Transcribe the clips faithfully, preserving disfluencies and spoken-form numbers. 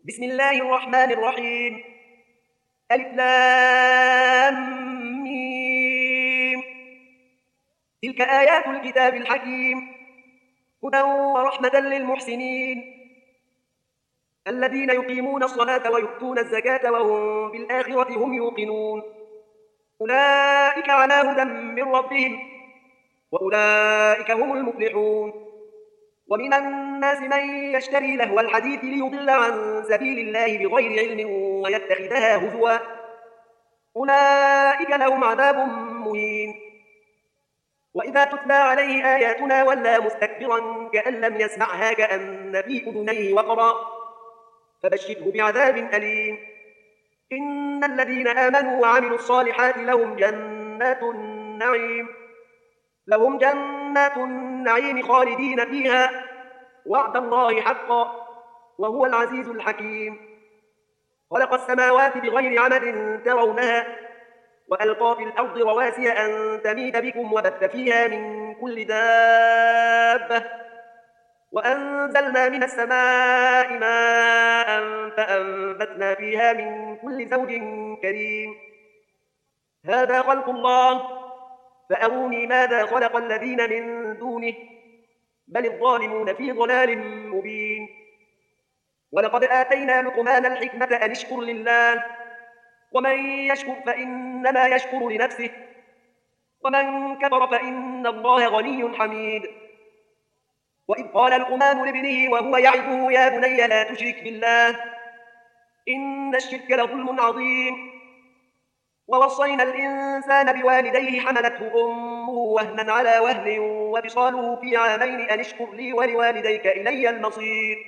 بسم الله الرحمن الرحيم. ألف لام ميم. تلك آيات الكتاب الحكيم، هدى ورحمة للمحسنين الذين يقيمون الصلاة ويؤتون الزكاة وهم بالآخرة هم يوقنون. أولئك على هدى من ربهم وأولئك هم المفلحون. ومن الناس من يشتري لهو الحديث ليضل عن سبيل الله بغير علم ويتخذها هزوا، أولئك لهم عذاب مهين. وإذا تتلى عليه آياتنا ولى مستكبرا كأن لم يسمعها كأن في أذنيه وقرا، فبشره بعذاب أليم. إن الذين آمنوا وعملوا الصالحات لهم جنات النعيم لهم جنات النعيم خالدين فيها، وعد الله حقا، وهو العزيز الحكيم. خلق السماوات بغير عمد ترونها وألقى في الأرض رواسي أن تميد بكم وبث فيها من كل دابة، وأنزلنا من السماء ماء فأنبتنا فيها من كل زوج كريم. هذا خلق الله، فأروني ماذا خلق الذين من دونه، بل الظالمون في ضلال مبين. ولقد آتينا لقمان الحكمة أن اشكر لله، ومن يشكر فإنما يشكر لنفسه، ومن كفر فإن الله غني حميد. وإذ قال لقمان لابنه وهو يعظه يا بني لا تشرك بالله إن الشرك لظلم عظيم. ووصينا الإنسان بوالديه حملته أمه وهنا على وهن وفصاله في عامين أن اشكر لي ولوالديك إلي المصير.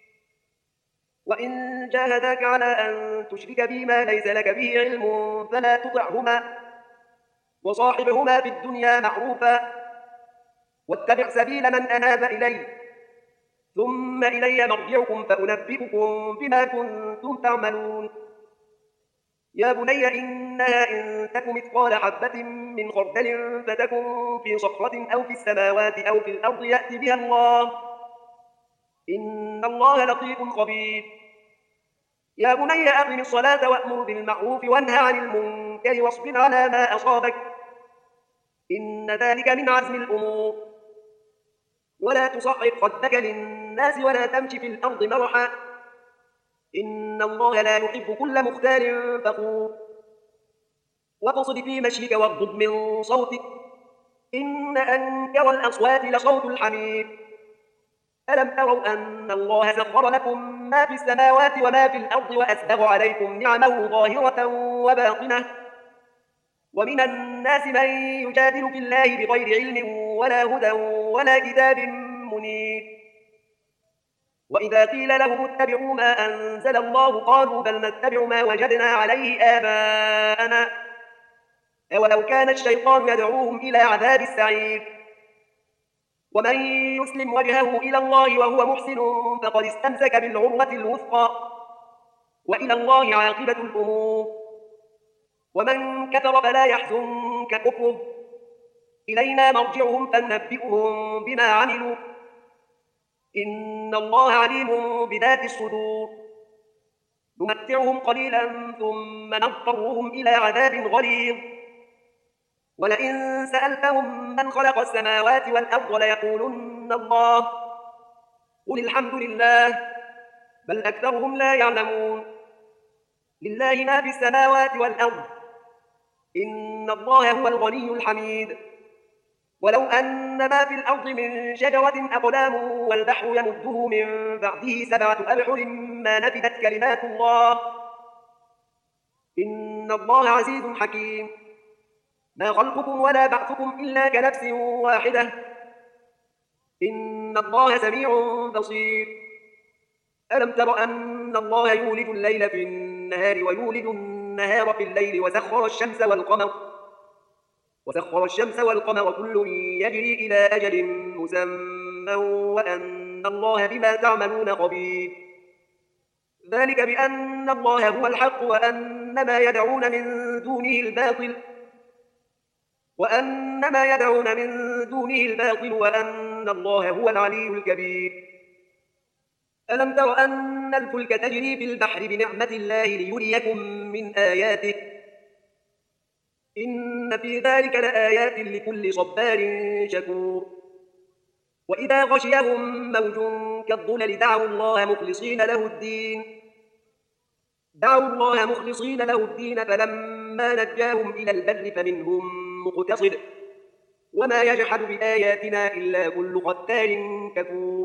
وإن جاهداك على أن تشرك بي ما ليس لك به علم فلا تطعهما، وصاحبهما في الدنيا معروفا، واتبع سبيل من أناب إلي، ثم إلي مرجعكم فأنبئكم بما كنتم تعملون. يا بني إنها إن تك مثقال حبة من خردل فتكن في صخرة أو في السماوات أو في الأرض يأت بها الله، إن الله لطيف خبير. يا بني أقم الصلاة وأمر بالمعروف وانهى عن المنكر واصبر على ما أصابك، إن ذلك من عزم الأمور. ولا تصعر خدك للناس ولا تمش في الأرض مرحا، إن الله لا يحب كل مختال فخور. واقصد في مشيك واغضض من صوتك، إن أنكر الأصوات لصوت الحمير. ألم تروا أن الله سخر لكم ما في السماوات وما في الأرض وأسبغ عليكم نعمه ظاهرة وباطنة، ومن الناس من يجادل في الله بغير علم ولا هدى ولا كتاب منير. وإذا قيل لهم اتبعوا ما أنزل الله قالوا بل نتبع ما وجدنا عليه آباءنا، أولو كان الشيطان يدعوهم إلى عذاب السعير. ومن يسلم وجهه إلى الله وهو محسن فقد استمسك بالعروة الوثقى، وإلى الله عاقبة الأمور. ومن كفر فلا يحزنك كفره، إلينا مرجعهم فننبئهم بما عملوا، إن الله عليم بذات الصدور. نمتعهم قليلا ثم نضطرهم إلى عذاب غليظ. ولئن سألتهم من خلق السماوات والأرض ليقولن الله، قل الحمد لله، بل أكثرهم لا يعلمون. لله ما في السماوات والأرض، إن الله هو الغني الحميد. ولو أن ما في الأرض من شجرة أقلام والبحر يمده من بعده سبعة أبحر ما نفدت كلمات الله، إن الله عزيز حكيم. ما خلقكم ولا بعثكم إلا كنفس واحدة، إن الله سميع بصير. ألم تر أن الله يولد الليل في النهار ويولد النهار في الليل وسخر الشمس والقمر وسخر الشمس والقمر كل يجري إلى أجل مسمى وأن الله بما تعملون خبير. ذلك بأن الله هو الحق وأن ما يدعون من دونه الباطل وأن ما يدعون من دونه الباطل وأن الله هو العلي الكبير. ألم تر أن الفلك تجري في البحر بنعمة الله ليريكم من آياته إن في ذلك لآيات لكل صبار شكور وإذا غشيهم موج كالظلل دعوا الله مخلصين له الدين دعوا الله مخلصين له الدين فلما نجاهم إلى البر فمنهم مقتصد وما يجحد بآياتنا إلا كل ختار كفور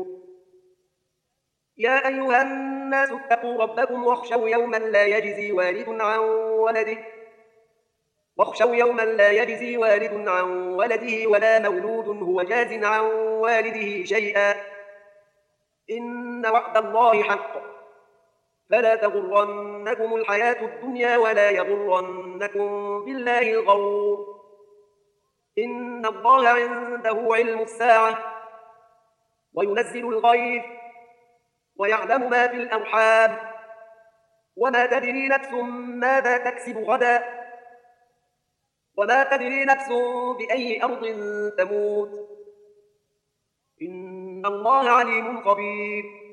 يا أيها الناس اتقوا ربكم واخشوا يوما لا يجزي والد عن ولده واخشوا يوما لا يجزي والد عن ولده ولا مولود هو جاز عن والده شيئا إن وعد الله حق فلا تغرنكم الحياة الدنيا ولا يغرنكم بالله الغرور إن الله عنده علم الساعة وينزل الغيث ويعلم ما في الأرحام وما تدري نفس ماذا تكسب غدا وما تدري نفس بأي أرض تموت إن الله عليم خبير